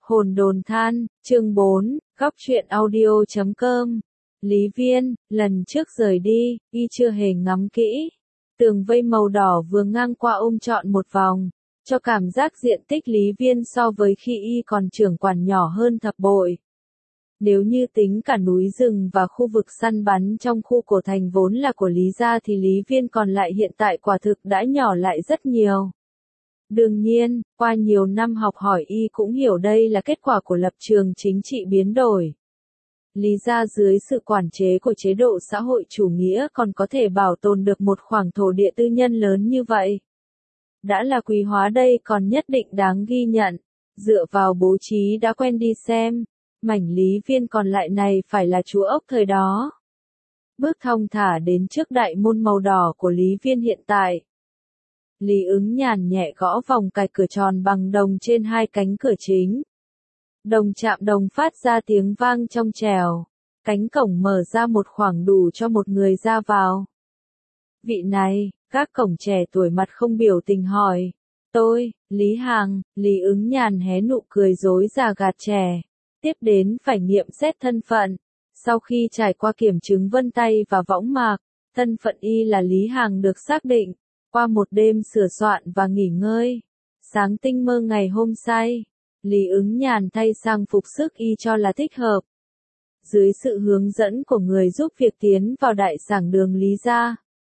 Hồn đồn than, chương 4, góc truyện audio.com. Lý Viên, lần trước rời đi, y chưa hề ngắm kỹ. Tường vây màu đỏ vừa ngang qua ôm trọn một vòng, cho cảm giác diện tích Lý Viên so với khi y còn trưởng quản nhỏ hơn thập bội. Nếu như tính cả núi rừng và khu vực săn bắn trong khu cổ thành vốn là của Lý gia thì Lý Viên còn lại hiện tại quả thực đã nhỏ lại rất nhiều. Đương nhiên, qua nhiều năm học hỏi y cũng hiểu đây là kết quả của lập trường chính trị biến đổi. Lý gia dưới sự quản chế của chế độ xã hội chủ nghĩa còn có thể bảo tồn được một khoảng thổ địa tư nhân lớn như vậy. Đã là quý hóa đây còn nhất định đáng ghi nhận. Dựa vào bố trí đã quen đi xem, mảnh Lý Viên còn lại này phải là chúa ốc thời đó. Bước thong thả đến trước đại môn màu đỏ của Lý Viên hiện tại. Lý Ứng nhàn nhẹ gõ vòng cài cửa tròn bằng đồng trên hai cánh cửa chính. Đồng chạm đồng phát ra tiếng vang trong trèo. Cánh cổng mở ra một khoảng đủ cho một người ra vào. Vị này, các cổng trẻ tuổi mặt không biểu tình hỏi. Tôi, Lý Hàng, Lý Ứng nhàn hé nụ cười dối già gạt trẻ. Tiếp đến phải nghiệm xét thân phận. Sau khi trải qua kiểm chứng vân tay và võng mạc, thân phận y là Lý Hàng được xác định. Qua một đêm sửa soạn và nghỉ ngơi, sáng tinh mơ ngày hôm say, Lý Ứng nhàn thay sang phục sức y cho là thích hợp. Dưới sự hướng dẫn của người giúp việc tiến vào đại sảnh đường Lý gia,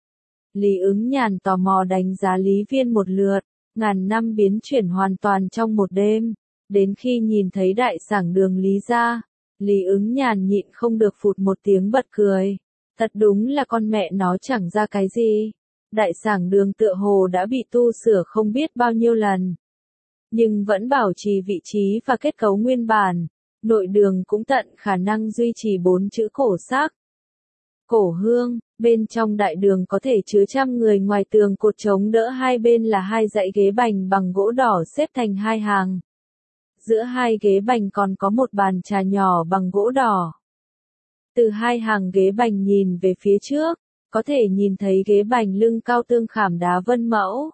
Lý Ứng nhàn tò mò đánh giá Lý Viên một lượt, ngàn năm biến chuyển hoàn toàn trong một đêm. Đến khi nhìn thấy đại sảnh đường Lý gia, Lý Ứng nhàn nhịn không được phụt một tiếng bật cười. Thật đúng là con mẹ nó chẳng ra cái gì. Đại sảnh đường tựa hồ đã bị tu sửa không biết bao nhiêu lần, nhưng vẫn bảo trì vị trí và kết cấu nguyên bản. Nội đường cũng tận khả năng duy trì 4 chữ cổ sắc. Cổ hương, bên trong đại đường có thể chứa trăm người, ngoài tường cột chống đỡ hai bên là hai dãy ghế bành bằng gỗ đỏ xếp thành hai hàng. Giữa hai ghế bành còn có một bàn trà nhỏ bằng gỗ đỏ. Từ hai hàng ghế bành nhìn về phía trước, có thể nhìn thấy ghế bành lưng cao tương khảm đá vân mẫu.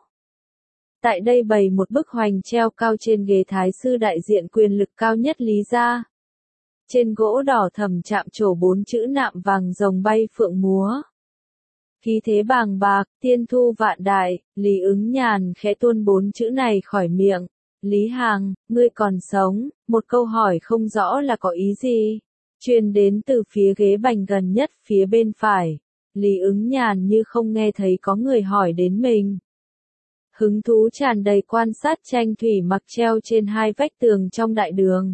Tại đây bày một bức hoành treo cao trên ghế thái sư đại diện quyền lực cao nhất Lý gia. Trên gỗ đỏ thầm chạm trổ 4 chữ nạm vàng rồng bay phượng múa. Khí thế bàng bạc, tiên thu vạn đại, Lý Ứng nhàn khẽ tuôn 4 chữ này khỏi miệng. Lý Hàng, ngươi còn sống, một câu hỏi không rõ là có ý gì. Truyền đến từ phía ghế bành gần nhất phía bên phải. Lý Ứng nhàn như không nghe thấy có người hỏi đến mình. Hứng thú tràn đầy quan sát tranh thủy mặc treo trên hai vách tường trong đại đường.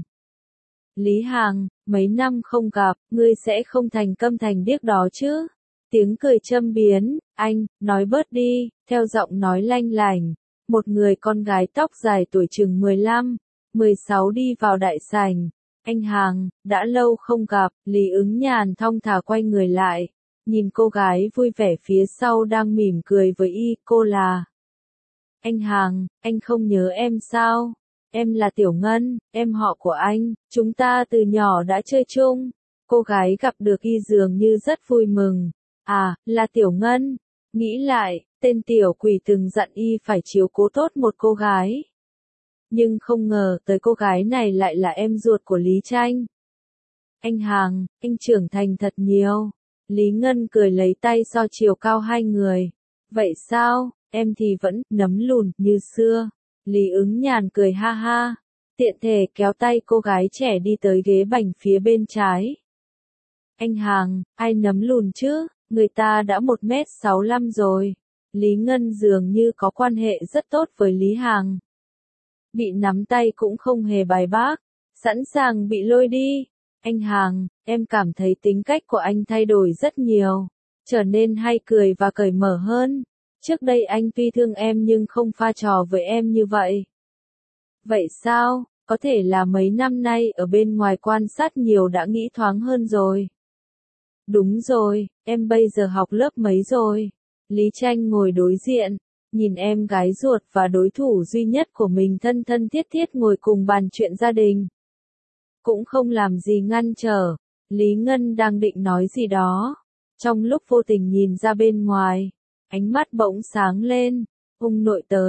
Lý Hàng, mấy năm không gặp, ngươi sẽ không thành câm thành điếc đó chứ? Tiếng cười châm biếm, anh, nói bớt đi, theo giọng nói lanh lành. Một người con gái tóc dài tuổi chừng 15, 16 đi vào đại sảnh. Anh Hàng, đã lâu không gặp, Lý Ứng nhàn thong thả quay người lại. Nhìn cô gái vui vẻ phía sau đang mỉm cười với y, cô là. Anh Hàng, anh không nhớ em sao? Em là Tiểu Ngân, em họ của anh, chúng ta từ nhỏ đã chơi chung. Cô gái gặp được y dường như rất vui mừng. À, là Tiểu Ngân. Nghĩ lại, tên tiểu quỷ từng dặn y phải chiếu cố tốt một cô gái. Nhưng không ngờ tới cô gái này lại là em ruột của Lý Tranh. Anh Hàng, anh trưởng thành thật nhiều. Lý Ngân cười lấy tay so chiều cao hai người. Vậy sao, em thì vẫn nấm lùn như xưa. Lý Ứng nhàn cười ha ha. Tiện thể kéo tay cô gái trẻ đi tới ghế bành phía bên trái. Anh Hàng, ai nấm lùn chứ, người ta đã 1m65 rồi. Lý Ngân dường như có quan hệ rất tốt với Lý Hàng. Bị nắm tay cũng không hề bài bác, sẵn sàng bị lôi đi. Anh Hàng, em cảm thấy tính cách của anh thay đổi rất nhiều, trở nên hay cười và cởi mở hơn. Trước đây anh tuy thương em nhưng không pha trò với em như vậy. Vậy sao, có thể là mấy năm nay ở bên ngoài quan sát nhiều đã nghĩ thoáng hơn rồi. Đúng rồi, em bây giờ học lớp mấy rồi? Lý Tranh ngồi đối diện, nhìn em gái ruột và đối thủ duy nhất của mình thân thân thiết thiết ngồi cùng bàn chuyện gia đình. Cũng không làm gì ngăn trở, Lý Ngân đang định nói gì đó. Trong lúc vô tình nhìn ra bên ngoài, ánh mắt bỗng sáng lên, ông nội tới,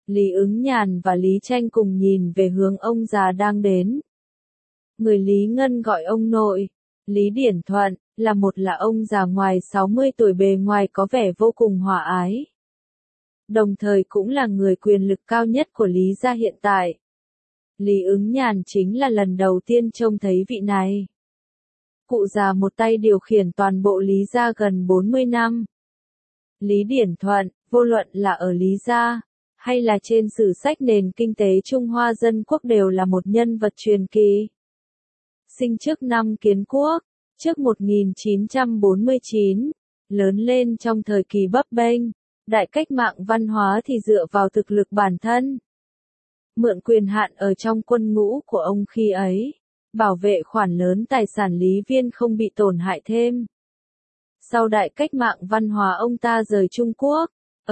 Lý Ứng Nhàn và Lý Tranh cùng nhìn về hướng ông già đang đến. Người Lý Ngân gọi ông nội. Lý Điển Thuận, là ông già ngoài 60 tuổi bề ngoài có vẻ vô cùng hòa ái. Đồng thời cũng là người quyền lực cao nhất của Lý gia hiện tại. Lý Ứng Nhàn chính là lần đầu tiên trông thấy vị này. Cụ già một tay điều khiển toàn bộ Lý gia gần 40 năm. Lý Điển Thuận, vô luận là ở Lý gia, hay là trên sử sách nền kinh tế Trung Hoa Dân Quốc đều là một nhân vật truyền kỳ. Sinh trước năm Kiến Quốc, trước 1949, lớn lên trong thời kỳ bấp bênh, đại cách mạng văn hóa thì dựa vào thực lực bản thân. Mượn quyền hạn ở trong quân ngũ của ông khi ấy, bảo vệ khoản lớn tài sản Lý Viên không bị tổn hại thêm. Sau đại cách mạng văn hóa ông ta rời Trung Quốc, ở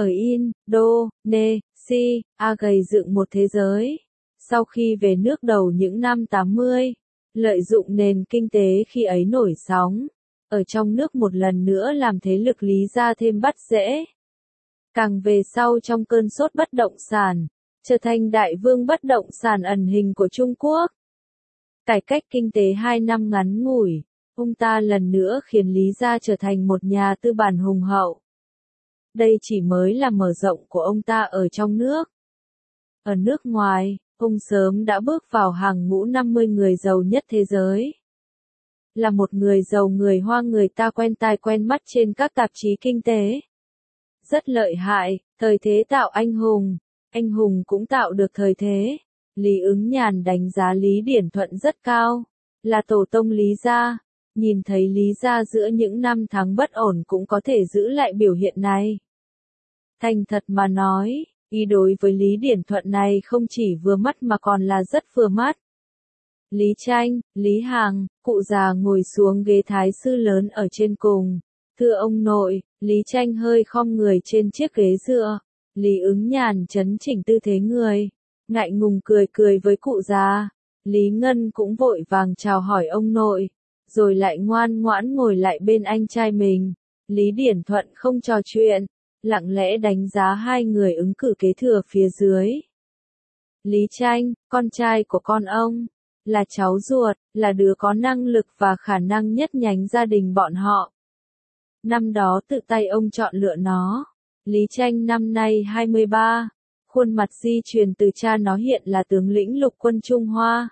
Indonesia, gầy dựng một thế giới. Sau khi về nước đầu những năm 80, lợi dụng nền kinh tế khi ấy nổi sóng, ở trong nước một lần nữa làm thế lực Lý gia thêm bắt rễ. Càng về sau trong cơn sốt bất động sản, trở thành đại vương bất động sản ẩn hình của Trung Quốc. Cải cách kinh tế 2 năm ngắn ngủi, ông ta lần nữa khiến Lý gia trở thành một nhà tư bản hùng hậu. Đây chỉ mới là mở rộng của ông ta ở trong nước. Ở nước ngoài, ông sớm đã bước vào hàng ngũ 50 người giàu nhất thế giới. Là một người giàu người Hoa người ta quen tai quen mắt trên các tạp chí kinh tế. Rất lợi hại, thời thế tạo anh hùng cũng tạo được thời thế. Lý Ứng Nhàn đánh giá Lý Điển Thuận rất cao, là tổ tông Lý gia, nhìn thấy Lý gia giữa những năm tháng bất ổn cũng có thể giữ lại biểu hiện này. Thành thật mà nói, ý đối với Lý Điển Thuận này không chỉ vừa mắt mà còn là rất vừa mắt. Lý Tranh, Lý Hằng, cụ già ngồi xuống ghế thái sư lớn ở trên cùng. Thưa ông nội, Lý Tranh hơi khom người trên chiếc ghế dựa. Lý Ứng Nhàn chấn chỉnh tư thế người, ngại ngùng cười với cụ già. Lý Ngân cũng vội vàng chào hỏi ông nội, rồi lại ngoan ngoãn ngồi lại bên anh trai mình. Lý Điển Thuận không trò chuyện, lặng lẽ đánh giá hai người ứng cử kế thừa phía dưới. Lý Tranh, con trai của con ông, là cháu ruột, là đứa có năng lực và khả năng nhất nhánh gia đình bọn họ. Năm đó tự tay ông chọn lựa nó. Lý Tranh năm nay 23, khuôn mặt di truyền từ cha nó hiện là tướng lĩnh lục quân Trung Hoa.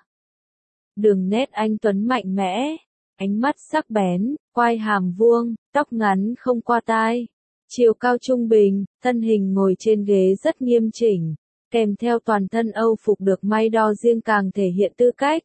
Đường nét anh tuấn mạnh mẽ, ánh mắt sắc bén, quai hàm vuông, tóc ngắn không qua tai, chiều cao trung bình, thân hình ngồi trên ghế rất nghiêm chỉnh, kèm theo toàn thân Âu phục được may đo riêng càng thể hiện tư cách.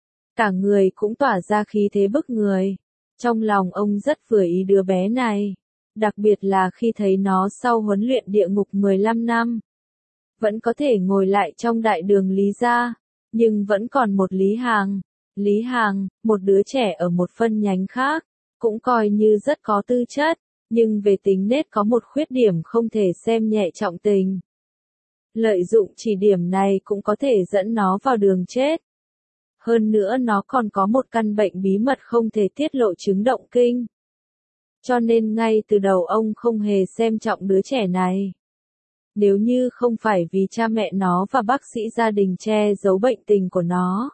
Cả người cũng tỏa ra khí thế bức người. Trong lòng ông rất vừa ý đứa bé này, đặc biệt là khi thấy nó sau huấn luyện địa ngục 15 năm. Vẫn có thể ngồi lại trong đại đường Lý gia, nhưng vẫn còn một Lý Hằng. Lý Hằng, một đứa trẻ ở một phân nhánh khác, cũng coi như rất có tư chất, nhưng về tính nết có một khuyết điểm không thể xem nhẹ trọng tình. Lợi dụng chỉ điểm này cũng có thể dẫn nó vào đường chết. Hơn nữa nó còn có một căn bệnh bí mật không thể tiết lộ chứng động kinh. Cho nên ngay từ đầu ông không hề xem trọng đứa trẻ này. Nếu như không phải vì cha mẹ nó và bác sĩ gia đình che giấu bệnh tình của nó,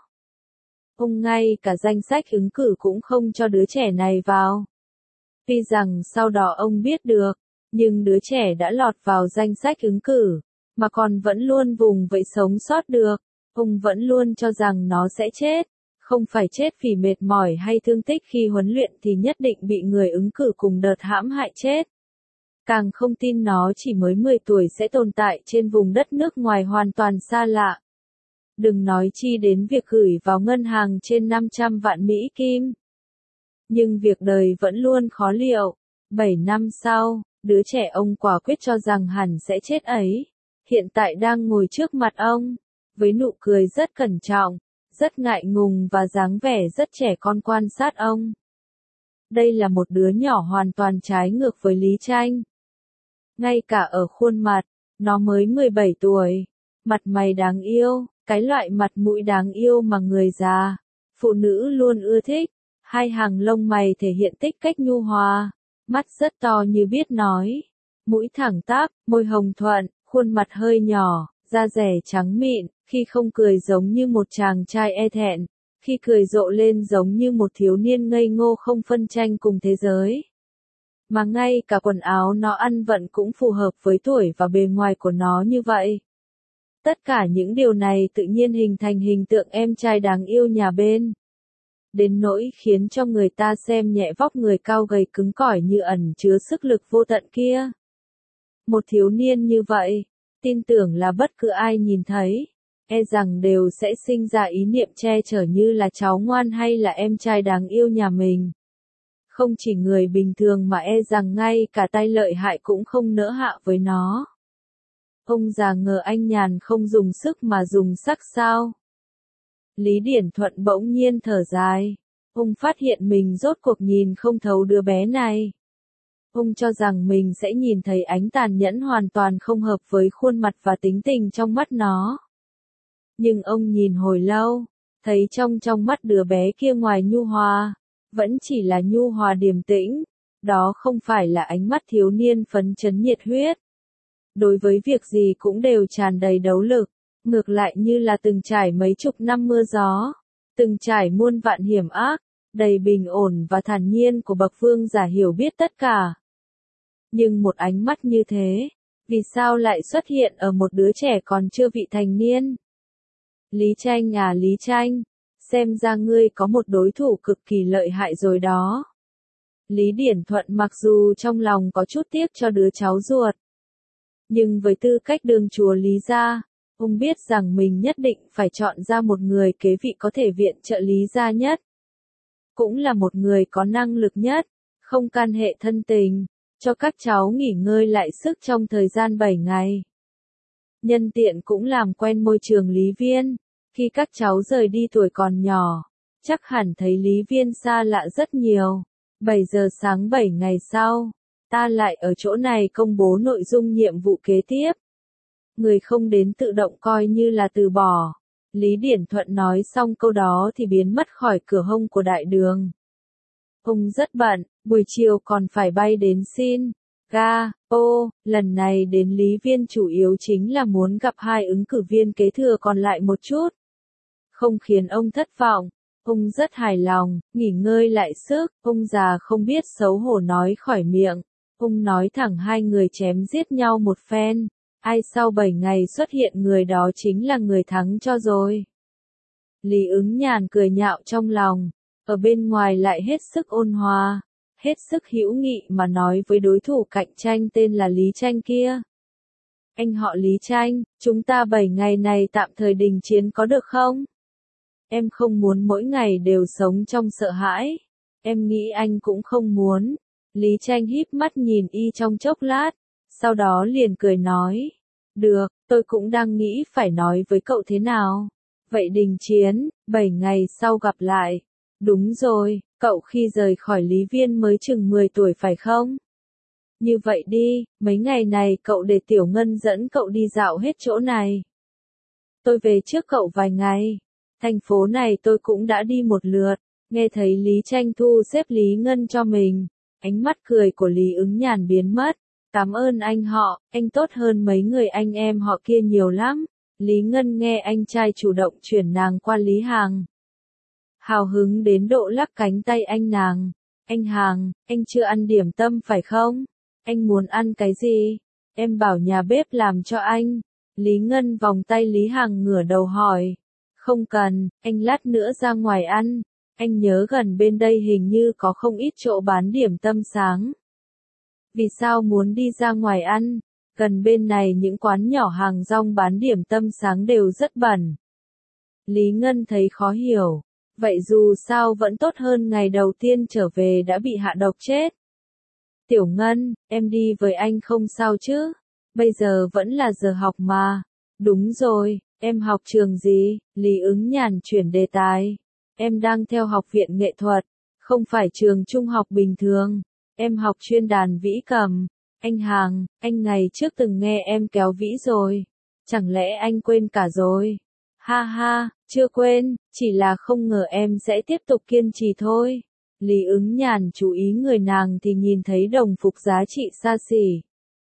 ông ngay cả danh sách ứng cử cũng không cho đứa trẻ này vào. Tuy rằng sau đó ông biết được, nhưng đứa trẻ đã lọt vào danh sách ứng cử, mà còn vẫn luôn vùng vẫy sống sót được. Ông vẫn luôn cho rằng nó sẽ chết, không phải chết vì mệt mỏi hay thương tích khi huấn luyện thì nhất định bị người ứng cử cùng đợt hãm hại chết. Càng không tin nó chỉ mới 10 tuổi sẽ tồn tại trên vùng đất nước ngoài hoàn toàn xa lạ. Đừng nói chi đến việc gửi vào ngân hàng trên 500 vạn Mỹ Kim. Nhưng việc đời vẫn luôn khó liệu. 7 năm sau, đứa trẻ ông quả quyết cho rằng hẳn sẽ chết ấy, hiện tại đang ngồi trước mặt ông, với nụ cười rất cẩn trọng, rất ngại ngùng và dáng vẻ rất trẻ con quan sát ông. Đây là một đứa nhỏ hoàn toàn trái ngược với Lý Tranh. Ngay cả ở khuôn mặt, nó mới 17 tuổi, mặt mày đáng yêu, cái loại mặt mũi đáng yêu mà người già, phụ nữ luôn ưa thích, hai hàng lông mày thể hiện tích cách nhu hòa, mắt rất to như biết nói, mũi thẳng tắp, môi hồng thuận, khuôn mặt hơi nhỏ, da rẻ trắng mịn, khi không cười giống như một chàng trai e thẹn, khi cười rộ lên giống như một thiếu niên ngây ngô không phân tranh cùng thế giới. Mà ngay cả quần áo nó ăn vận cũng phù hợp với tuổi và bề ngoài của nó như vậy. Tất cả những điều này tự nhiên hình thành hình tượng em trai đáng yêu nhà bên. Đến nỗi khiến cho người ta xem nhẹ vóc người cao gầy cứng cỏi như ẩn chứa sức lực vô tận kia. Một thiếu niên như vậy, tin tưởng là bất cứ ai nhìn thấy, e rằng đều sẽ sinh ra ý niệm che chở như là cháu ngoan hay là em trai đáng yêu nhà mình. Không chỉ người bình thường mà e rằng ngay cả tay lợi hại cũng không nỡ hạ với nó. Ông già ngờ anh nhàn không dùng sức mà dùng sắc sao? Lý Điển Thuận bỗng nhiên thở dài. Ông phát hiện mình rốt cuộc nhìn không thấu đứa bé này. Ông cho rằng mình sẽ nhìn thấy ánh tàn nhẫn hoàn toàn không hợp với khuôn mặt và tính tình trong mắt nó. Nhưng ông nhìn hồi lâu, thấy trong mắt đứa bé kia ngoài nhu hòa, vẫn chỉ là nhu hòa điềm tĩnh, đó không phải là ánh mắt thiếu niên phấn chấn nhiệt huyết. Đối với việc gì cũng đều tràn đầy đấu lực, ngược lại như là từng trải mấy chục năm mưa gió, từng trải muôn vạn hiểm ác, đầy bình ổn và thản nhiên của bậc vương giả hiểu biết tất cả. Nhưng một ánh mắt như thế, vì sao lại xuất hiện ở một đứa trẻ còn chưa vị thành niên? Lý Tranh à Lý Tranh, xem ra ngươi có một đối thủ cực kỳ lợi hại rồi đó. Lý Điển Thuận mặc dù trong lòng có chút tiếc cho đứa cháu ruột, nhưng với tư cách đường chùa Lý gia, ông biết rằng mình nhất định phải chọn ra một người kế vị có thể viện trợ Lý gia nhất. Cũng là một người có năng lực nhất, không can hệ thân tình, cho các cháu nghỉ ngơi lại sức trong thời gian 7 ngày. Nhân tiện cũng làm quen môi trường Lý Viên, khi các cháu rời đi tuổi còn nhỏ, chắc hẳn thấy Lý Viên xa lạ rất nhiều. 7 giờ sáng 7 ngày sau, ta lại ở chỗ này công bố nội dung nhiệm vụ kế tiếp. Người không đến tự động coi như là từ bỏ. Lý Điển Thuận nói xong câu đó thì biến mất khỏi cửa hông của đại đường. Ông rất bận, buổi chiều còn phải bay đến Sin, Ga, Po, lần này đến Lý Viên chủ yếu chính là muốn gặp hai ứng cử viên kế thừa còn lại một chút. Không khiến ông thất vọng, ông rất hài lòng, nghỉ ngơi lại sức, ông già không biết xấu hổ nói khỏi miệng. Ông nói thẳng hai người chém giết nhau một phen, ai sau 7 ngày xuất hiện người đó chính là người thắng cho rồi. Lý Ứng Nhàn cười nhạo trong lòng, ở bên ngoài lại hết sức ôn hòa, hết sức hữu nghị mà nói với đối thủ cạnh tranh tên là Lý Tranh kia. Anh họ Lý Tranh, chúng ta 7 ngày này tạm thời đình chiến có được không? Em không muốn mỗi ngày đều sống trong sợ hãi. Em nghĩ anh cũng không muốn. Lý Tranh híp mắt nhìn y trong chốc lát, sau đó liền cười nói. Được, tôi cũng đang nghĩ phải nói với cậu thế nào. Vậy đình chiến, 7 ngày sau gặp lại. Đúng rồi, cậu khi rời khỏi Lý Viên mới chừng 10 tuổi phải không? Như vậy đi, mấy ngày này cậu để Tiểu Ngân dẫn cậu đi dạo hết chỗ này. Tôi về trước cậu vài ngày. Thành phố này tôi cũng đã đi một lượt, nghe thấy Lý Tranh thu xếp Lý Ngân cho mình. Ánh mắt cười của Lý Ứng Nhàn biến mất. Cảm ơn anh họ, anh tốt hơn mấy người anh em họ kia nhiều lắm. Lý Ngân nghe anh trai chủ động chuyển nàng qua Lý Hàng. Hào hứng đến độ lắc cánh tay anh nàng. Anh Hàng, anh chưa ăn điểm tâm phải không? Anh muốn ăn cái gì? Em bảo nhà bếp làm cho anh. Lý Ngân vòng tay Lý Hàng ngửa đầu hỏi. Không cần, anh lát nữa ra ngoài ăn. Anh nhớ gần bên đây hình như có không ít chỗ bán điểm tâm sáng. Vì sao muốn đi ra ngoài ăn? Gần bên này những quán nhỏ hàng rong bán điểm tâm sáng đều rất bẩn. Lý Ngân thấy khó hiểu. Vậy dù sao vẫn tốt hơn ngày đầu tiên trở về đã bị hạ độc chết. Tiểu Ngân, em đi với anh không sao chứ? Bây giờ vẫn là giờ học mà. Đúng rồi, em học trường gì? Lý Ứng Nhàn chuyển đề tài. Em đang theo học viện nghệ thuật, không phải trường trung học bình thường. Em học chuyên đàn vĩ cầm. Anh Hàng, anh ngày trước từng nghe em kéo vĩ rồi. Chẳng lẽ anh quên cả rồi? Ha ha, chưa quên, chỉ là không ngờ em sẽ tiếp tục kiên trì thôi. Lý Ứng Nhàn chú ý người nàng thì nhìn thấy đồng phục giá trị xa xỉ.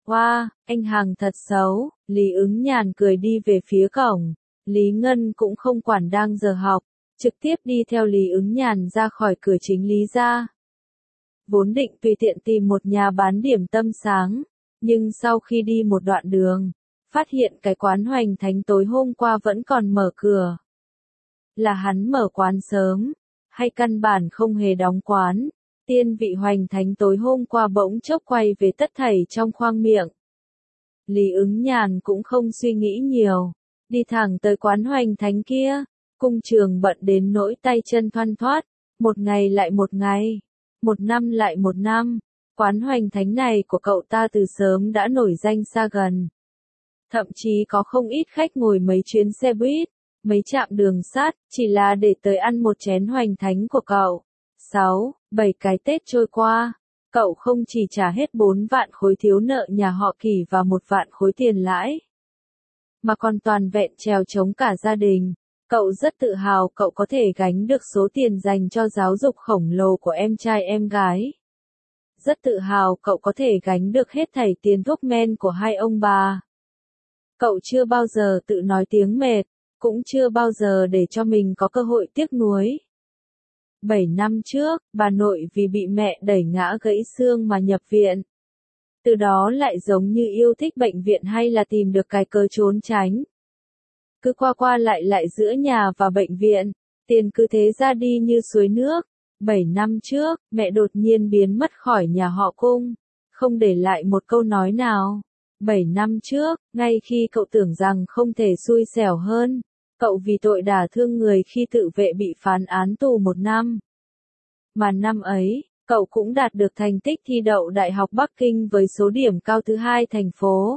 Wow, anh Hàng thật xấu, Lý Ứng Nhàn cười đi về phía cổng. Lý Ngân cũng không quản đang giờ học, trực tiếp đi theo Lý Ứng Nhàn ra khỏi cửa chính Lý gia. Vốn định tùy tiện tìm một nhà bán điểm tâm sáng, nhưng sau khi đi một đoạn đường, phát hiện cái quán Hoành Thánh tối hôm qua vẫn còn mở cửa. Là hắn mở quán sớm, hay căn bản không hề đóng quán, tiên vị Hoành Thánh tối hôm qua bỗng chốc quay về tất thảy trong khoang miệng. Lý Ứng Nhàn cũng không suy nghĩ nhiều, đi thẳng tới quán Hoành Thánh kia, Cung Trường bận đến nỗi tay chân thoăn thoắt, một ngày lại một ngày, một năm lại một năm, quán Hoành Thánh này của cậu ta từ sớm đã nổi danh xa gần. Thậm chí có không ít khách ngồi mấy chuyến xe buýt, mấy trạm đường sắt, chỉ là để tới ăn một chén Hoành Thánh của cậu. 7 cái Tết trôi qua, cậu không chỉ trả hết 4 vạn khối thiếu nợ nhà họ Kỳ và 1 vạn khối tiền lãi, mà còn toàn vẹn trèo chống cả gia đình. Cậu rất tự hào cậu có thể gánh được số tiền dành cho giáo dục khổng lồ của em trai em gái. Rất tự hào cậu có thể gánh được hết thảy tiền thuốc men của hai ông bà. Cậu chưa bao giờ tự nói tiếng mệt, cũng chưa bao giờ để cho mình có cơ hội tiếc nuối. 7 năm trước, bà nội vì bị mẹ đẩy ngã gãy xương mà nhập viện. Từ đó lại giống như yêu thích bệnh viện hay là tìm được cái cớ trốn tránh. Cứ qua qua lại lại giữa nhà và bệnh viện, tiền cứ thế ra đi như suối nước. 7 năm trước, mẹ đột nhiên biến mất khỏi nhà họ Cung, không để lại một câu nói nào. 7 năm trước, ngay khi cậu tưởng rằng không thể xui xẻo hơn, cậu vì tội đả thương người khi tự vệ bị phán án tù 1 năm. Mà năm ấy, cậu cũng đạt được thành tích thi đậu Đại học Bắc Kinh với số điểm cao thứ 2 thành phố.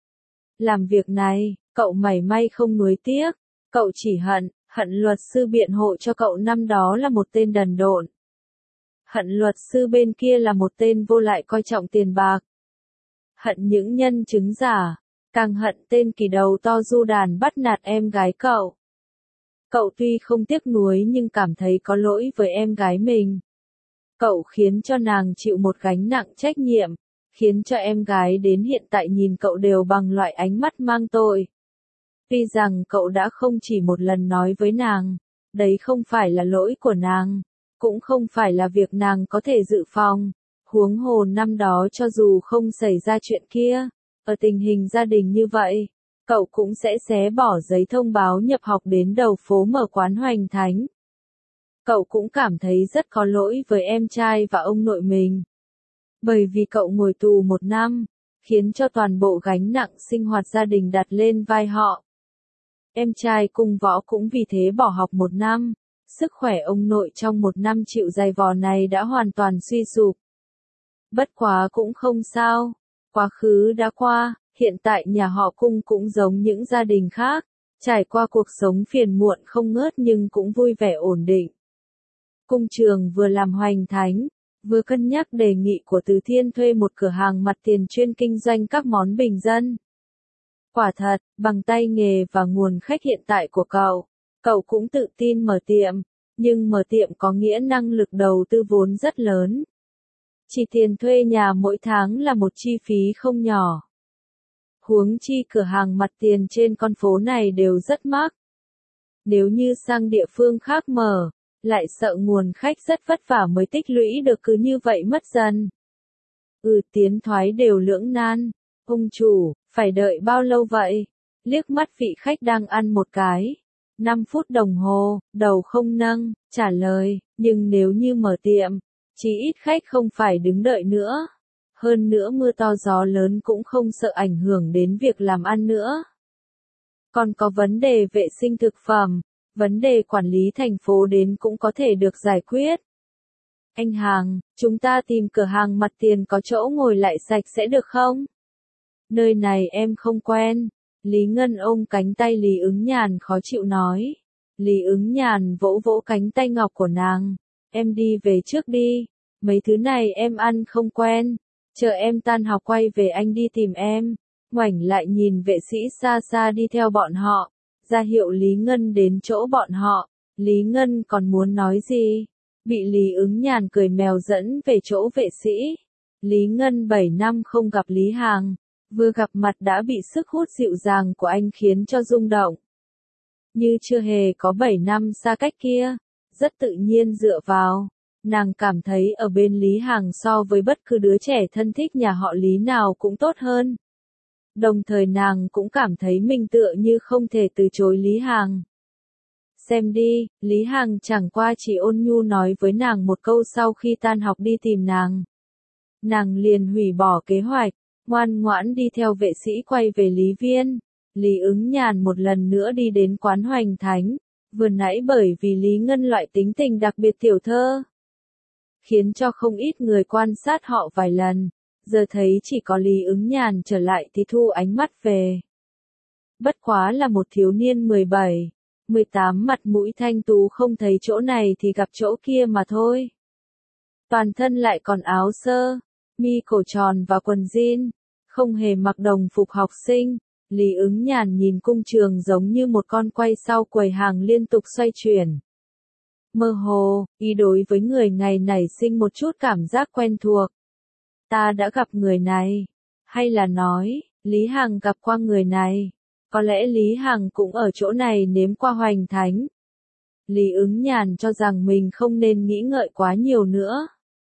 Làm việc này, cậu mảy may không nuối tiếc, cậu chỉ hận luật sư biện hộ cho cậu năm đó là một tên đần độn. Hận luật sư bên kia là một tên vô lại coi trọng tiền bạc. Hận những nhân chứng giả, càng hận tên kỳ đầu to du đàn bắt nạt em gái cậu. Cậu tuy không tiếc nuối nhưng cảm thấy có lỗi với em gái mình. Cậu khiến cho nàng chịu một gánh nặng trách nhiệm, khiến cho em gái đến hiện tại nhìn cậu đều bằng loại ánh mắt mang tội. Tuy rằng cậu đã không chỉ một lần nói với nàng, đấy không phải là lỗi của nàng, cũng không phải là việc nàng có thể dự phòng. Huống hồ năm đó cho dù không xảy ra chuyện kia, ở tình hình gia đình như vậy, cậu cũng sẽ xé bỏ giấy thông báo nhập học đến đầu phố mở quán Hoành Thánh. Cậu cũng cảm thấy rất có lỗi với em trai và ông nội mình. Bởi vì cậu ngồi tù 1 năm, khiến cho toàn bộ gánh nặng sinh hoạt gia đình đặt lên vai họ. Em trai Cung Võ cũng vì thế bỏ học 1 năm, sức khỏe ông nội trong 1 năm chịu dày vò này đã hoàn toàn suy sụp. Bất quá cũng không sao, quá khứ đã qua, hiện tại nhà họ Cung cũng giống những gia đình khác, trải qua cuộc sống phiền muộn không ngớt nhưng cũng vui vẻ ổn định. Cung Trường vừa làm Hoành Thánh, vừa cân nhắc đề nghị của Từ Thiên thuê một cửa hàng mặt tiền chuyên kinh doanh các món bình dân. Quả thật, bằng tay nghề và nguồn khách hiện tại của cậu cũng tự tin mở tiệm, nhưng mở tiệm có nghĩa năng lực đầu tư vốn rất lớn. Chỉ tiền thuê nhà mỗi tháng là một chi phí không nhỏ. Huống chi cửa hàng mặt tiền trên con phố này đều rất mắc. Nếu như sang địa phương khác mở, lại sợ nguồn khách rất vất vả mới tích lũy được cứ như vậy mất dần. Tiến thoái đều lưỡng nan. Ông chủ, phải đợi bao lâu vậy? Liếc mắt vị khách đang ăn một cái. 5 phút đồng hồ, đầu không nâng, trả lời, nhưng nếu như mở tiệm, chí ít khách không phải đứng đợi nữa. Hơn nữa mưa to gió lớn cũng không sợ ảnh hưởng đến việc làm ăn nữa. Còn có vấn đề vệ sinh thực phẩm, vấn đề quản lý thành phố đến cũng có thể được giải quyết. Anh Hàng, chúng ta tìm cửa hàng mặt tiền có chỗ ngồi lại sạch sẽ được không? Nơi này em không quen. Lý Ngân ôm cánh tay Lý Ứng Nhàn khó chịu nói. Lý Ứng Nhàn vỗ vỗ cánh tay ngọc của nàng. Em đi về trước đi. Mấy thứ này em ăn không quen. Chờ em tan học quay về anh đi tìm em. Ngoảnh lại nhìn vệ sĩ xa xa đi theo bọn họ. Ra hiệu Lý Ngân đến chỗ bọn họ. Lý Ngân còn muốn nói gì? Bị Lý Ứng Nhàn cười mèo dẫn về chỗ vệ sĩ. Lý Ngân 7 năm không gặp Lý Hàng. Vừa gặp mặt đã bị sức hút dịu dàng của anh khiến cho rung động. Như chưa hề có 7 năm xa cách kia, rất tự nhiên dựa vào. Nàng cảm thấy ở bên Lý Hằng so với bất cứ đứa trẻ thân thích nhà họ Lý nào cũng tốt hơn. Đồng thời nàng cũng cảm thấy mình tựa như không thể từ chối Lý Hằng. Xem đi, Lý Hằng chẳng qua chỉ ôn nhu nói với nàng một câu sau khi tan học đi tìm nàng. Nàng liền hủy bỏ kế hoạch, ngoan ngoãn đi theo vệ sĩ quay về Lý Viên. Lý Ứng Nhàn một lần nữa đi đến quán Hoành Thánh, vừa nãy bởi vì Lý Ngân loại tính tình đặc biệt tiểu thơ, khiến cho không ít người quan sát họ vài lần, giờ thấy chỉ có Lý Ứng Nhàn trở lại thì thu ánh mắt về. Bất quá là một thiếu niên 17, 18 mặt mũi thanh tú không thấy chỗ này thì gặp chỗ kia mà thôi. Toàn thân lại còn áo sơ, mi cổ tròn và quần jean, không hề mặc đồng phục học sinh. Lý Ứng Nhàn nhìn Cung Trường giống như một con quay sau quầy hàng liên tục xoay chuyển. Mơ hồ, y đối với người này nảy sinh một chút cảm giác quen thuộc. Ta đã gặp người này. Hay là nói, Lý Hằng gặp qua người này. Có lẽ Lý Hằng cũng ở chỗ này nếm qua Hoành Thánh. Lý Ứng Nhàn cho rằng mình không nên nghĩ ngợi quá nhiều nữa.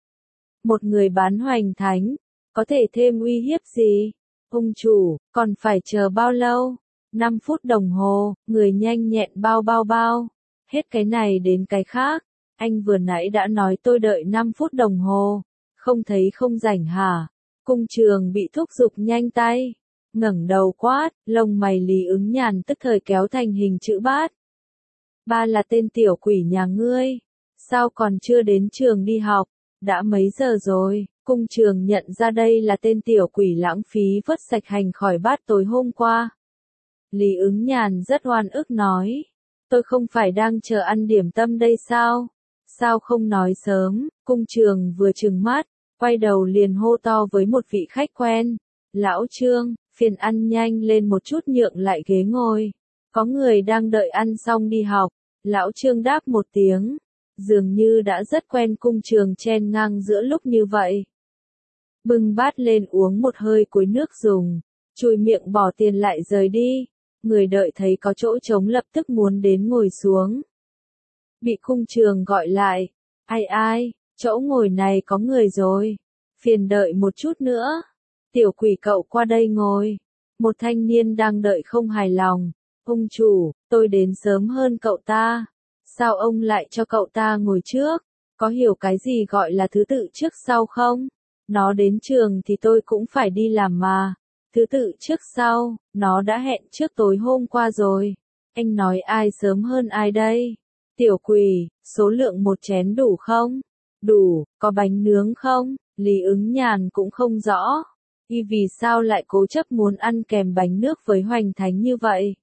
Một người bán Hoành Thánh, có thể thêm uy hiếp gì? Ông chủ, còn phải chờ bao lâu? 5 phút đồng hồ, người nhanh nhẹn bao. Hết cái này đến cái khác. Anh vừa nãy đã nói tôi đợi 5 phút đồng hồ. Không thấy không rảnh hả? Cung Trường bị thúc giục nhanh tay. Ngẩng đầu quát, lông mày Lý Ứng Nhàn tức thời kéo thành hình chữ bát. Ba là tên tiểu quỷ nhà ngươi. Sao còn chưa đến trường đi học? Đã mấy giờ rồi? Cung Trường nhận ra đây là tên tiểu quỷ lãng phí vứt sạch hành khỏi bát tối hôm qua. Lý Ứng Nhàn rất oan ức nói. Tôi không phải đang chờ ăn điểm tâm đây sao? Sao không nói sớm? Cung Trường vừa trừng mắt, quay đầu liền hô to với một vị khách quen. Lão Trương, phiền ăn nhanh lên một chút nhượng lại ghế ngồi. Có người đang đợi ăn xong đi học. Lão Trương đáp một tiếng. Dường như đã rất quen Cung Trường chen ngang giữa lúc như vậy. Bưng bát lên uống một hơi cuối nước dùng, chùi miệng bỏ tiền lại rời đi. Người đợi thấy có chỗ trống lập tức muốn đến ngồi xuống. Bị Cung Trường gọi lại. Ai, chỗ ngồi này có người rồi. Phiền đợi một chút nữa. Tiểu quỷ cậu qua đây ngồi. Một thanh niên đang đợi không hài lòng. Ông chủ, tôi đến sớm hơn cậu ta. Sao ông lại cho cậu ta ngồi trước? Có hiểu cái gì gọi là thứ tự trước sau không? Nó đến trường thì tôi cũng phải đi làm mà. Thứ tự trước sau, nó đã hẹn trước tối hôm qua rồi. Anh nói ai sớm hơn ai đây? Tiểu quỷ, số lượng một chén đủ không? Đủ, có bánh nướng không? Lý Ứng Nhàn cũng không rõ. Y vì sao lại cố chấp muốn ăn kèm bánh nước với Hoành Thánh như vậy?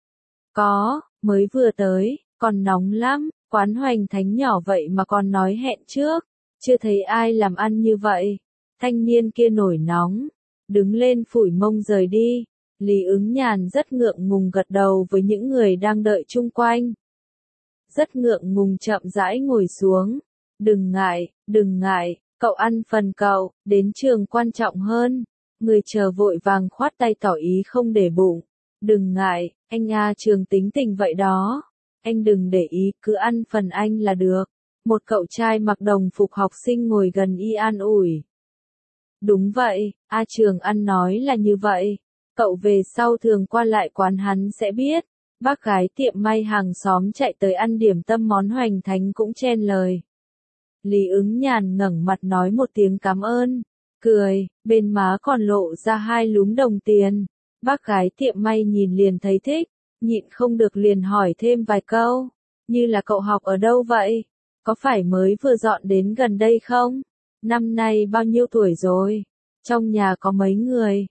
Có, mới vừa tới, còn nóng lắm, quán Hoành Thánh nhỏ vậy mà còn nói hẹn trước. Chưa thấy ai làm ăn như vậy. Thanh niên kia nổi nóng, đứng lên phủi mông rời đi. Lý Ứng Nhàn rất ngượng ngùng gật đầu với những người đang đợi chung quanh. Rất ngượng ngùng chậm rãi ngồi xuống. Đừng ngại, cậu ăn phần cậu, đến trường quan trọng hơn. Người chờ vội vàng khoát tay tỏ ý không để bụng. Đừng ngại, anh trường tính tình vậy đó. Anh đừng để ý, cứ ăn phần anh là được. Một cậu trai mặc đồng phục học sinh ngồi gần y an ủi. Đúng vậy, Trường ăn nói là như vậy. Cậu về sau thường qua lại quán hắn sẽ biết. Bác gái tiệm may hàng xóm chạy tới ăn điểm tâm món Hoành Thánh cũng chen lời. Lý Ứng Nhàn ngẩng mặt nói một tiếng cảm ơn. Cười, bên má còn lộ ra 2 lúm đồng tiền. Bác gái tiệm may nhìn liền thấy thích, nhịn không được liền hỏi thêm vài câu. Như là cậu học ở đâu vậy? Có phải mới vừa dọn đến gần đây không? Năm nay bao nhiêu tuổi rồi? Trong nhà có mấy người?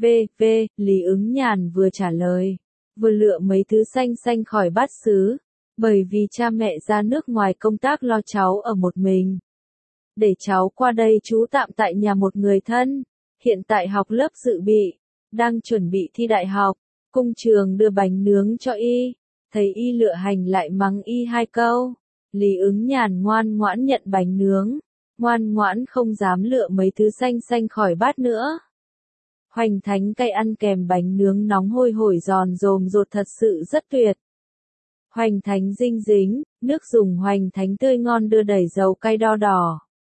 Lý Ứng Nhàn vừa trả lời, vừa lựa mấy thứ xanh khỏi bát sứ, bởi vì cha mẹ ra nước ngoài công tác lo cháu ở một mình. Để cháu qua đây trú tạm tại nhà một người thân, hiện tại học lớp dự bị, đang chuẩn bị thi đại học. Cung Trường đưa bánh nướng cho y, thấy y lựa hành lại mắng y 2 câu. Lý Ứng Nhàn ngoan ngoãn nhận bánh nướng, ngoan ngoãn không dám lựa mấy thứ xanh khỏi bát nữa. Hoành thánh cay ăn kèm bánh nướng nóng hôi hổi giòn rồm rột thật sự rất tuyệt. Hoành thánh dinh dính, nước dùng hoành thánh tươi ngon đưa đẩy dầu cay đo đỏ.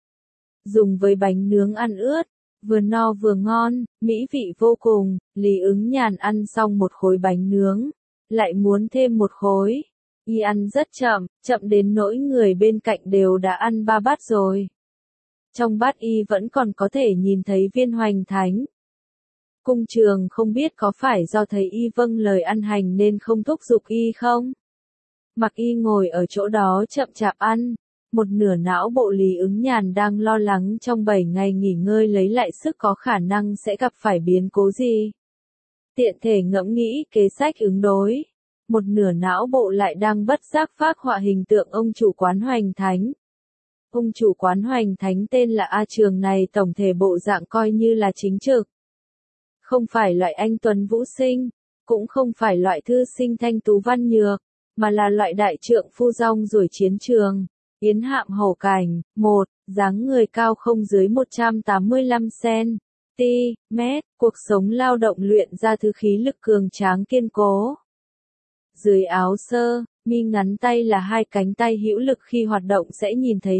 Dùng với bánh nướng ăn ướt, vừa no vừa ngon, mỹ vị vô cùng. Lý Ứng Nhàn ăn xong một khối bánh nướng, lại muốn thêm một khối. Y ăn rất chậm, chậm đến nỗi người bên cạnh đều đã ăn 3 bát rồi. Trong bát y vẫn còn có thể nhìn thấy viên hoành thánh. Cung Trường không biết có phải do thấy y vâng lời ăn hành nên không thúc giục y không? Mặc y ngồi ở chỗ đó chậm chạp ăn. Một nửa não bộ Lý Ứng Nhàn đang lo lắng trong 7 ngày nghỉ ngơi lấy lại sức có khả năng sẽ gặp phải biến cố gì. Tiện thể ngẫm nghĩ kế sách ứng đối. Một nửa não bộ lại đang bất giác phác họa hình tượng ông chủ quán hoành thánh. Ông chủ quán hoành thánh tên là A Trường này tổng thể bộ dạng coi như là chính trực. Không phải loại anh tuấn vũ sinh, cũng không phải loại thư sinh thanh tú văn nhược, mà là loại đại trượng phu rong ruổi chiến trường. Yến hạm hổ cảnh, 1, dáng người cao không dưới 185 cm, cuộc sống lao động luyện ra thứ khí lực cường tráng kiên cố. Dưới áo sơ, mi ngắn tay là hai cánh tay hữu lực khi hoạt động sẽ nhìn thấy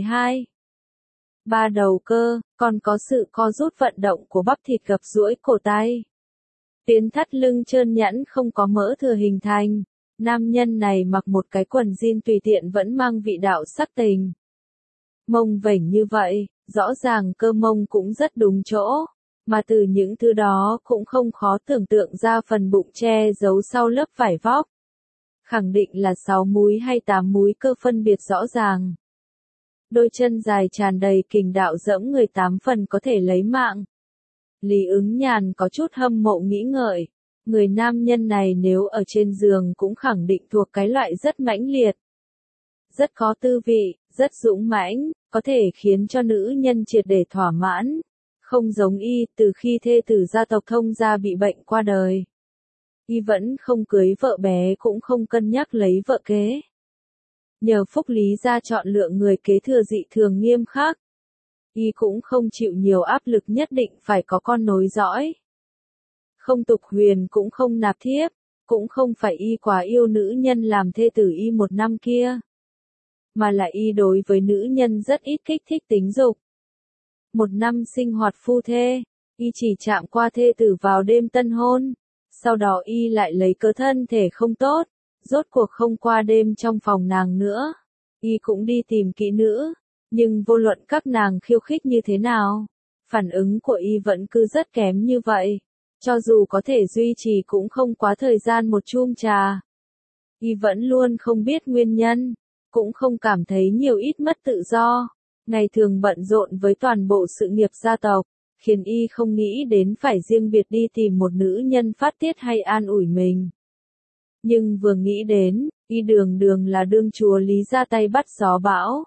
2, 3 đầu cơ, còn có sự co rút vận động của bắp thịt gập duỗi cổ tay. Tuyến thắt lưng trơn nhẵn không có mỡ thừa hình thành. Nam nhân này mặc một cái quần jean tùy tiện vẫn mang vị đạo sắc tình. Mông vểnh như vậy, rõ ràng cơ mông cũng rất đúng chỗ, mà từ những thứ đó cũng không khó tưởng tượng ra phần bụng che giấu sau lớp vải vóc. Khẳng định là 6 múi hay 8 múi cơ phân biệt rõ ràng. Đôi chân dài tràn đầy kình đạo dẫm người 8 phần có thể lấy mạng. Lý Ứng Nhàn có chút hâm mộ nghĩ ngợi. Người nam nhân này nếu ở trên giường cũng khẳng định thuộc cái loại rất mãnh liệt. Rất có tư vị, rất dũng mãnh, có thể khiến cho nữ nhân triệt để thỏa mãn. Không giống y, từ khi thê tử gia tộc Thông gia bị bệnh qua đời. Y vẫn không cưới vợ bé cũng không cân nhắc lấy vợ kế. Nhờ phúc Lý gia chọn lựa người kế thừa dị thường nghiêm khắc. Y cũng không chịu nhiều áp lực nhất định phải có con nối dõi. Không tục huyền cũng không nạp thiếp, cũng không phải y quá yêu nữ nhân làm thê tử y một năm kia. Mà là y đối với nữ nhân rất ít kích thích tính dục. Một năm sinh hoạt phu thê, y chỉ chạm qua thê tử vào đêm tân hôn. Sau đó y lại lấy cớ thân thể không tốt, rốt cuộc không qua đêm trong phòng nàng nữa. Y cũng đi tìm kỹ nữ, nhưng vô luận các nàng khiêu khích như thế nào, phản ứng của y vẫn cứ rất kém như vậy. Cho dù có thể duy trì cũng không quá thời gian một chum trà. Y vẫn luôn không biết nguyên nhân, cũng không cảm thấy nhiều ít mất tự do. Ngày thường bận rộn với toàn bộ sự nghiệp gia tộc, khiến y không nghĩ đến phải riêng biệt đi tìm một nữ nhân phát tiết hay an ủi mình. Nhưng vừa nghĩ đến, y đường đường là đương chúa Lý ra tay bắt gió bão.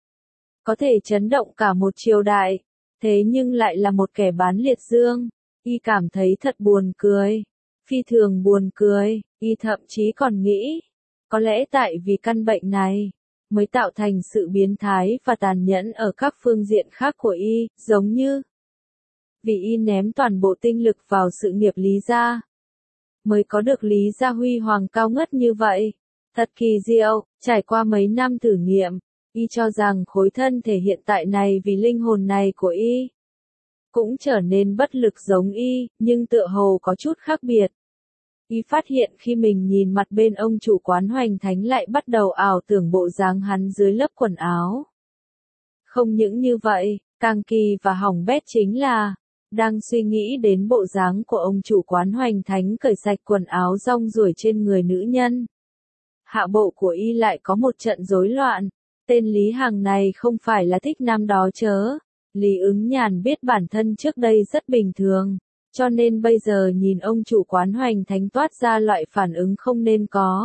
Có thể chấn động cả một triều đại, thế nhưng lại là một kẻ bán liệt dương. Y cảm thấy thật buồn cười, phi thường buồn cười, y thậm chí còn nghĩ, có lẽ tại vì căn bệnh này, mới tạo thành sự biến thái và tàn nhẫn ở các phương diện khác của y, giống như vì y ném toàn bộ tinh lực vào sự nghiệp Lý gia, mới có được Lý gia huy hoàng cao ngất như vậy. Thật kỳ diệu, trải qua mấy năm thử nghiệm, y cho rằng khối thân thể hiện tại này vì linh hồn này của y cũng trở nên bất lực giống y, nhưng tựa hồ có chút khác biệt. Y phát hiện khi mình nhìn mặt bên ông chủ quán hoành thánh lại bắt đầu ảo tưởng bộ dáng hắn dưới lớp quần áo. Không những như vậy, càng kỳ và hỏng bét chính là, đang suy nghĩ đến bộ dáng của ông chủ quán hoành thánh cởi sạch quần áo rong ruổi trên người nữ nhân. Hạ bộ của y lại có một trận rối loạn, tên Lý Hằng này không phải là thích năm đó chớ. Lý Ứng Nhàn biết bản thân trước đây rất bình thường, cho nên bây giờ nhìn ông chủ quán hoành thánh toát ra loại phản ứng không nên có.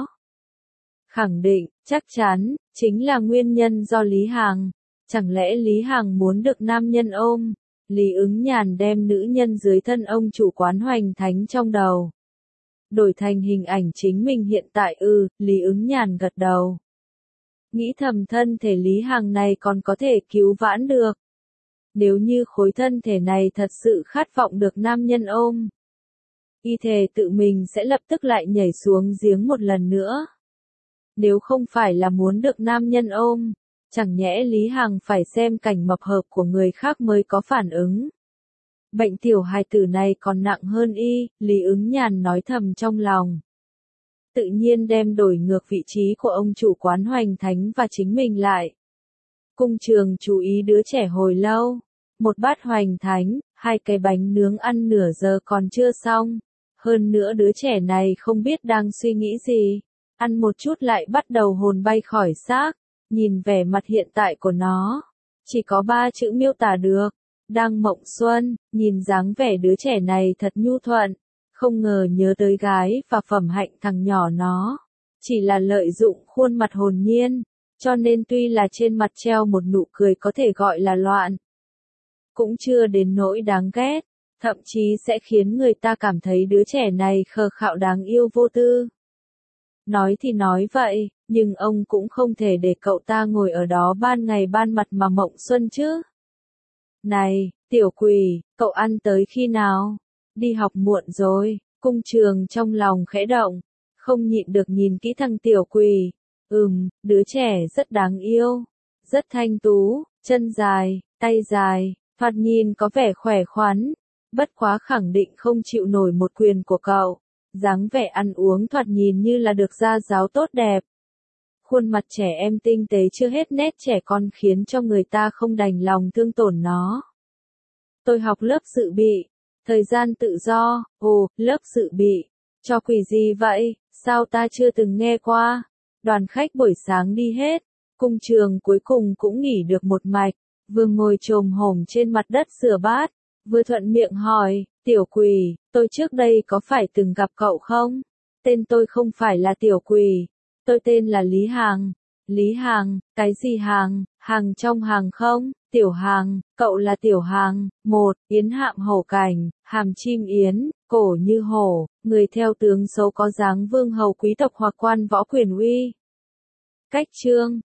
Khẳng định, chắc chắn, chính là nguyên nhân do Lý Hằng. Chẳng lẽ Lý Hằng muốn được nam nhân ôm? Lý Ứng Nhàn đem nữ nhân dưới thân ông chủ quán hoành thánh trong đầu. Đổi thành hình ảnh chính mình hiện tại Lý Ứng Nhàn gật đầu. Nghĩ thầm thân thể Lý Hằng này còn có thể cứu vãn được. Nếu như khối thân thể này thật sự khát vọng được nam nhân ôm, y thề tự mình sẽ lập tức lại nhảy xuống giếng một lần nữa. Nếu không phải là muốn được nam nhân ôm, chẳng nhẽ Lý Hằng phải xem cảnh mập hợp của người khác mới có phản ứng. Bệnh tiểu hài tử này còn nặng hơn y, Lý Ứng Nhàn nói thầm trong lòng. Tự nhiên đem đổi ngược vị trí của ông chủ quán Hoành Thánh và chính mình lại. Cung Trường chú ý đứa trẻ hồi lâu. Một bát Hoành Thánh, 2 cái bánh nướng ăn nửa giờ còn chưa xong. Hơn nữa đứa trẻ này không biết đang suy nghĩ gì. Ăn một chút lại bắt đầu hồn bay khỏi xác. Nhìn vẻ mặt hiện tại của nó. Chỉ có 3 chữ miêu tả được. Đang mộng xuân, nhìn dáng vẻ đứa trẻ này thật nhu thuận. Không ngờ nhớ tới gái và phẩm hạnh thằng nhỏ nó. Chỉ là lợi dụng khuôn mặt hồn nhiên. Cho nên tuy là trên mặt treo một nụ cười có thể gọi là loạn. Cũng chưa đến nỗi đáng ghét. Thậm chí sẽ khiến người ta cảm thấy đứa trẻ này khờ khạo đáng yêu vô tư. Nói thì nói vậy, nhưng ông cũng không thể để cậu ta ngồi ở đó ban ngày ban mặt mà mộng xuân chứ. Này, tiểu quỷ, cậu ăn tới khi nào? Đi học muộn rồi. Cung Trường trong lòng khẽ động, không nhịn được nhìn kỹ thằng tiểu quỷ. Đứa trẻ rất đáng yêu, rất thanh tú, chân dài, tay dài, thoạt nhìn có vẻ khỏe khoắn, bất quá khẳng định không chịu nổi một quyền của cậu. Dáng vẻ ăn uống thoạt nhìn như là được gia giáo tốt đẹp. Khuôn mặt trẻ em tinh tế chưa hết nét trẻ con khiến cho người ta không đành lòng thương tổn nó. Tôi học lớp dự bị, thời gian tự do, lớp dự bị, cho quỷ gì vậy, sao ta chưa từng nghe qua. Đoàn khách buổi sáng đi hết, Cung Trường cuối cùng cũng nghỉ được một mạch, vừa ngồi chồm hổm trên mặt đất rửa bát, vừa thuận miệng hỏi, tiểu quỷ, tôi trước đây có phải từng gặp cậu không? Tên tôi không phải là tiểu quỷ, tôi tên là Lý Hằng. Lý Hằng, cái gì Hằng, Hằng trong hàng không? Tiểu Hằng, cậu là Tiểu Hằng. Một, Yến hạm hổ cảnh, hàm chim yến, cổ như hổ, người theo tướng xấu có dáng vương hầu quý tộc hoặc quan võ quyền uy. Cách chương